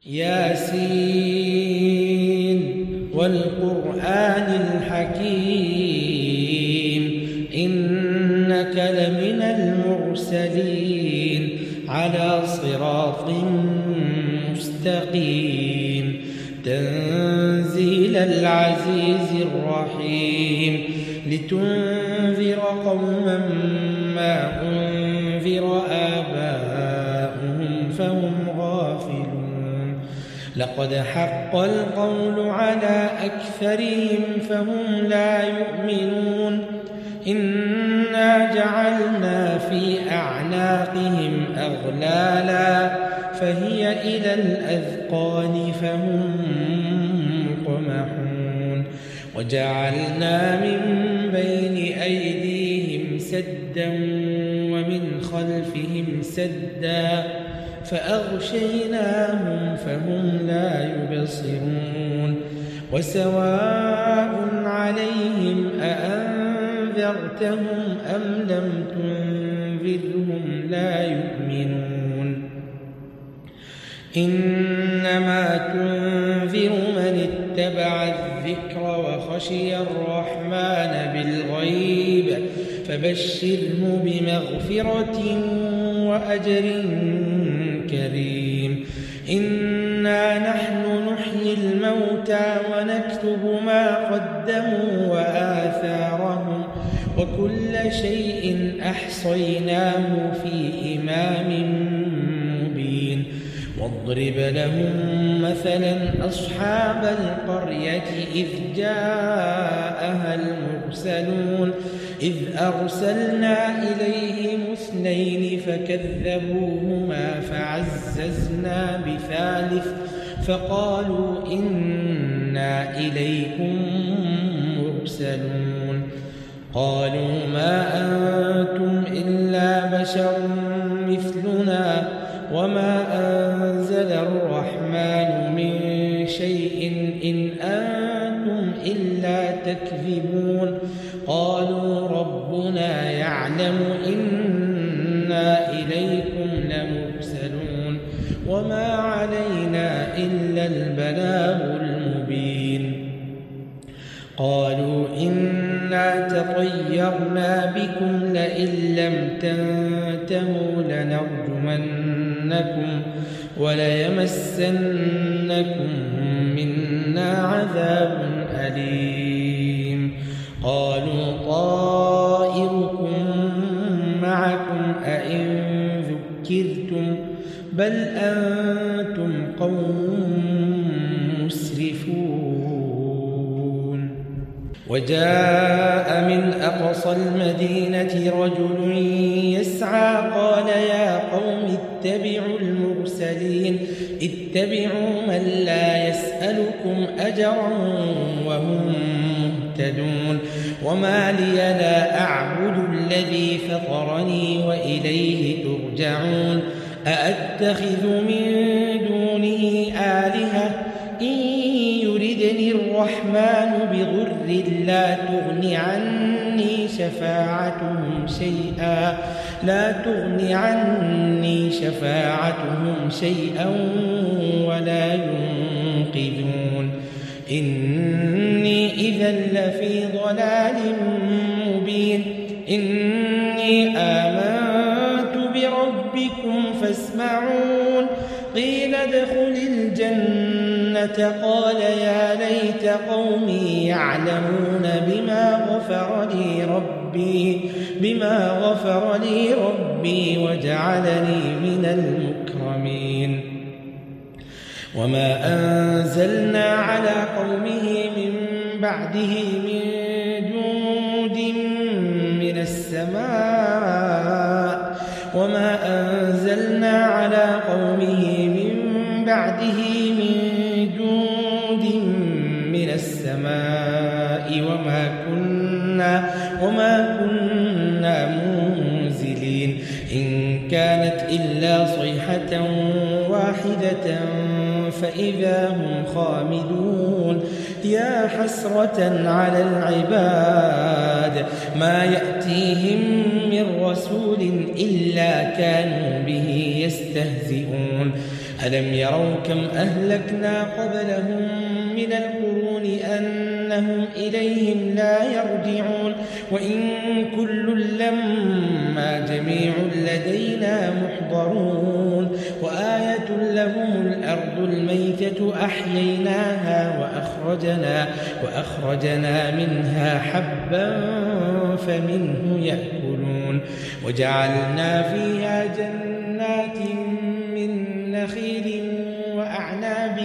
ياسين والقرآن الحكيم إنك لمن المرسلين على صراط مستقيم تنزيل العزيز الرحيم لتنذر قوما ما أنذر آباؤهم فهم غافلون لقد حق القول على أكثرهم فهم لا يؤمنون إنا جعلنا في أعناقهم أغلالا فهي إلى الأذقان فهم مقمحون وجعلنا من بين أيديهم سدا ومن خلفهم سدا فأغشيناهم فهم لا يبصرون وسواء عليهم أأنذرتهم أم لم تنذرهم لا يؤمنون إنما تنذر من اتبع الذكر وخشي الرحمن بالغيب فبشره بمغفرة وأجر كريم إنا نحن نحيي الموتى ونكتب ما قدموا وآثارهم وكل شيء أحصيناه في إمام مبين واضرب لهم مثلا أصحاب القرية إذ جاءها المرسلون إذ أرسلنا إليهم اثنين فكذبوهما فعززنا بثالث فقالوا إنا إليكم مرسلون قالوا ما أنتم إلا بشر مثلنا وما أنزل الرحمن من شيء إن أنتم إلا تكذبون قالوا ربنا يعلم إنا إليكم لمرسلون وما علينا إلا البلاغ المبين قالوا إنا تطيرنا بكم لئن لم تنتهوا لنرجمنكم وليمسنكم منا عذاب أليم قالوا طائركم معكم أئن ذكرتم بل أنتم قوم مسرفون وجاء من أقصى المدينة رجل يسعى قال يا قوم اتبعوا المرسلين اتبعوا من لا يسألكم أجرا وهم مهتدون وما لي لا أعبد الذي فطرني وإليه ترجعون أأتخذ من دونه آلهة إن يردني الرحمن بضر لا تغن عني شفاعتهم شيئا ولا ينقذون إني إذا لفي ضلال مبين إني آمنت بربكم فاسمعون قيل ادخل الجنة قال يا ليت قومي يعلمون بما غفر لي ربي وجعلني من المكرمين وما أنزلنا على قومه من بعده من جند من السماء وما أنزلنا على قومه من بعده من جند من السماء وما كنا منزلين إن كانت إلا صيحة واحدة فإذا هم خامدون يا حسرة على العباد ما يأتيهم من رسول إلا كانوا به يستهزئون ألم يروا كم أهلكنا قبلهم من القرون أنهم إليهم لا يرجعون وإن كل لما جميع لدينا محضرون وآية لهم الأرض الميتة أحييناها وأخرجنا منها حبا فمنه يأكلون وجعلنا فيها جنات من نخيل وأعناب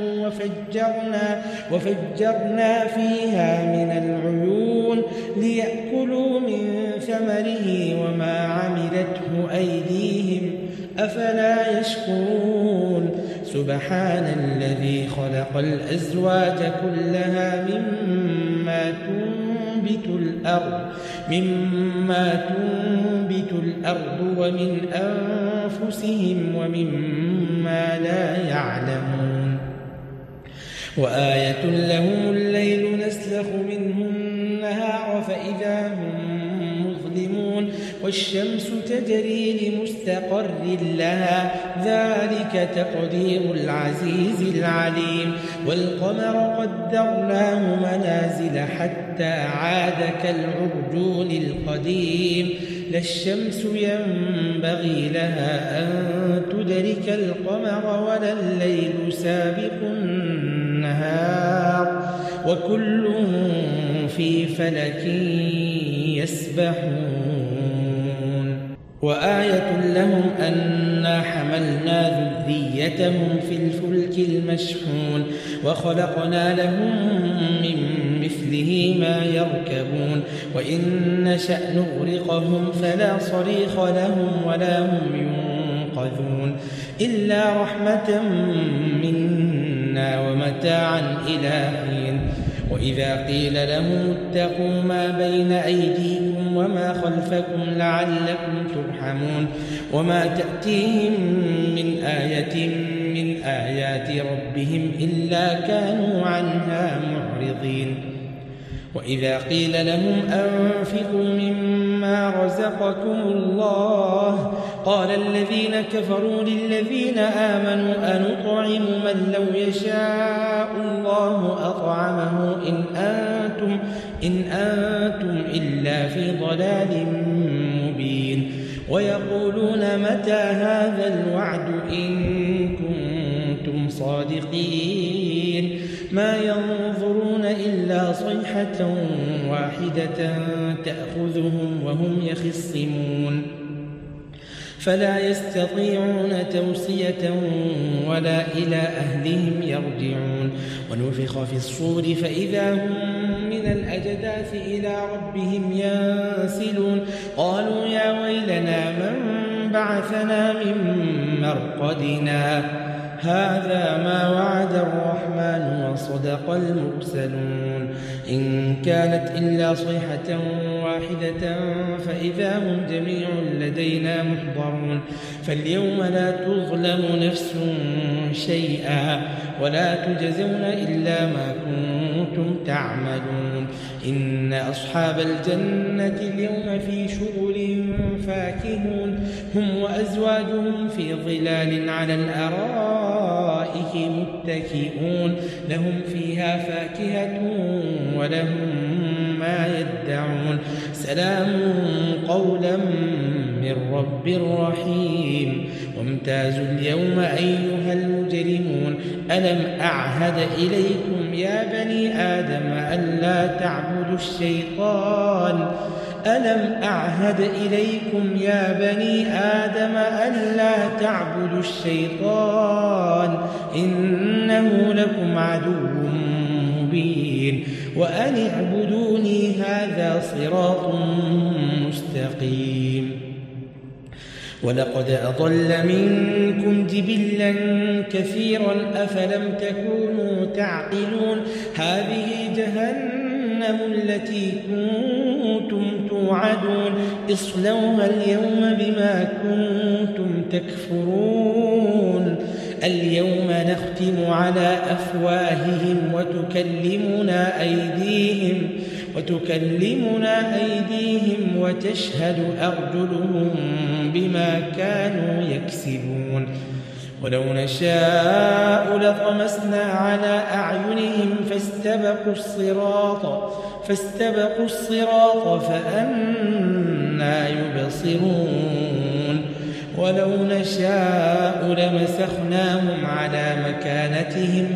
وفجرنا فيها من العيون ليأكلوا من ثمره وما عملته أيديهم أفلا يشكرون سبحان الذي خلق الأزواج كلها مما تنبت الأرض ومن أنفسهم ومما لا يعلمون وآية لهم الليل نسلخ منه النهار فإذا هم مظلمون والشمس تجري لمستقر لها ذلك تقدير العزيز العليم والقمر قدرناه منازل حتى عاد كالعرجون القديم لا الشمس ينبغي لها أن تدرك القمر ولا الليل سابق النهار وكل في فلك يسبحون وآية لهم أنا حملنا ذريتهم في الفلك المشحون وخلقنا لهم من مثله ما يركبون وإن نشأ نغرقهم فلا صريخ لهم ولا هم ينقذون إلا رحمة منا ومتاعا إلى حين وإذا قيل لهم اتقوا ما بين أيديكم وما خلفكم لعلكم ترحمون وما تأتيهم من آية من آيات ربهم إلا كانوا عنها معرضين وإذا قيل لهم أنفقوا مما رزقكم الله قال الذين كفروا للذين آمنوا أنطعم من لو يشاء الله أطعمه إن أنتم إلا في ضلال مبين ويقولون متى هذا الوعد إن كنتم صادقين ما ينظرون إلا صيحة واحدة تأخذهم وهم يخصمون فلا يستطيعون توصية ولا إلى أهلهم يرجعون ونفخ في الصور فإذا هم من الأجداث إلى ربهم ينسلون قالوا يا ويلنا من بعثنا من مرقدنا هذا ما وعد الرحمن وصدق المرسلون إن كانت إلا صيحة واحدة فإذا هم جميع لدينا محضرون فاليوم لا تظلم نفس شيئا ولا تجزون إلا ما كنتم تعملون إن أصحاب الجنة اليوم في شغل فاكهون هم وأزواجهم في ظلال على الأرائك متكئون لهم فيها فاكهة ولهم ما يدعون سلام قولا من رب رحيم وامتازوا اليوم أيها المجرمون ألم أعهد إليكم يا بني آدم ألا تعبدوا الشيطان ألم أعهد إليكم يا بني آدم ألا تعبدوا الشيطان إنه لكم عدو مبين وأن اعبدوني هذا صراط مستقيم ولقد أضل منكم جبلا كثيرا أفلم تكونوا تعقلون هذه جهنم التي كنتم توعدون اصلوها اليوم بما كنتم تكفرون اليوم نختم على أفواههم وتكلمنا أيديهم وتشهد أرجلهم بما كانوا يكسبون ولو نشاء لطمسنا على أعينهم فاستبقوا الصراط فأنى يبصرون ولو نشاء لمسخناهم على مكانتهم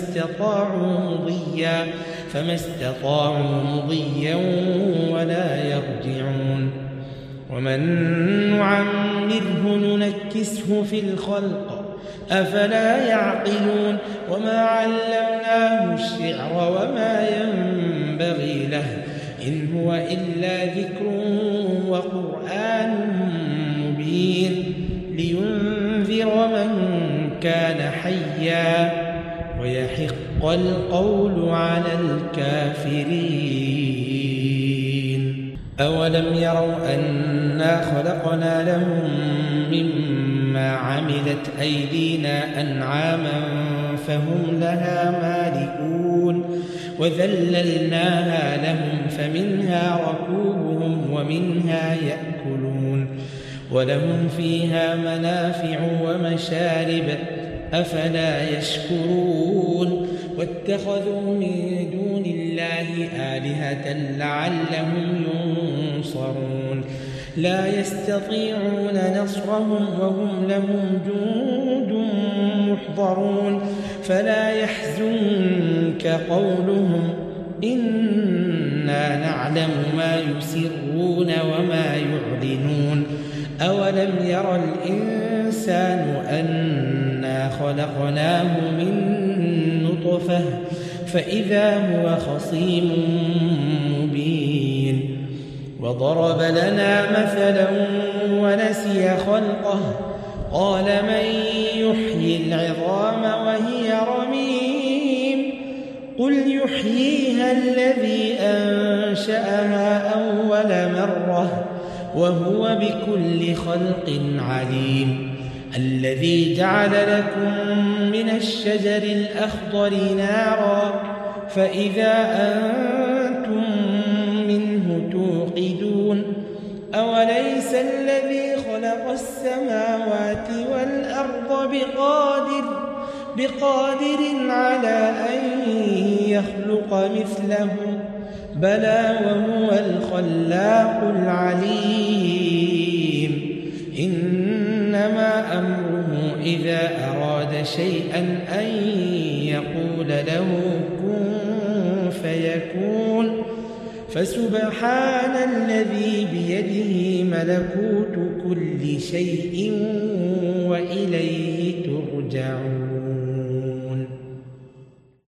فما استطاعوا مضيا ولا يرجعون ومن نعمره ننكسه في الخلق أفلا يعقلون وما علمناه الشعر وما ينبغي له إن هو إلا ذكر وقرآن مبين لينذر من كان حيا ويحق القول على الكافرين أولم يروا أنا خلقنا لهم مما عملت أيدينا أنعاما فهم لها مالكون وذللناها لهم فمنها ركوبهم ومنها يأكلون ولهم فيها منافع ومشارب أفلا يشكرون واتخذوا من دون الله آلهة لعلهم ينصرون لا يستطيعون نصرهم وهم لهم جند محضرون فلا يحزنك قولهم إنا نعلم ما يسرون وما يعلنون أولم ير الإنسان أنا خلقناه من نطفة فإذا هو خصيم مبين وضرب لنا مثلا ونسي خلقه قال من يحيي العظام وهي رميم قل يحييها الذي أنشأها أول مرة وهو بكل خلق عليم الذي جعل لكم من الشجر الأخضر نارا فإذا أنتم منه توقدون أوليس الذي خلق السماوات والأرض بقادر على أن يخلق مثلهم بلى وهو الخلاق العليم إنما أمره إذا أراد شيئا أن يقول له كن فيكون فسبحان الذي بيده ملكوت كل شيء وإليه ترجعون